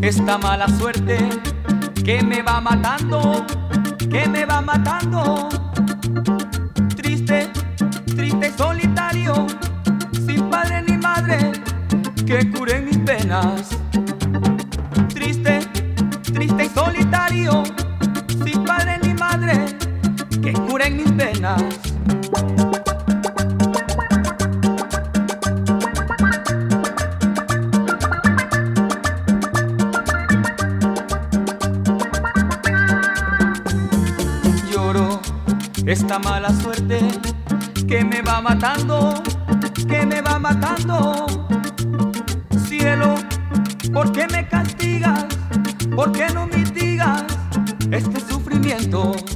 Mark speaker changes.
Speaker 1: esta mala suerte que me va matando, que me va matando. Triste, triste y solitario, sin padre ni madre que cure mis penas. Triste, triste y solitario, sin padre ni madre que curen mis penas. Lloro esta mala suerte que me va matando, que me va matando. Cielo, ¿por qué me castigas? ¿Por qué no mitigas este sufrimiento?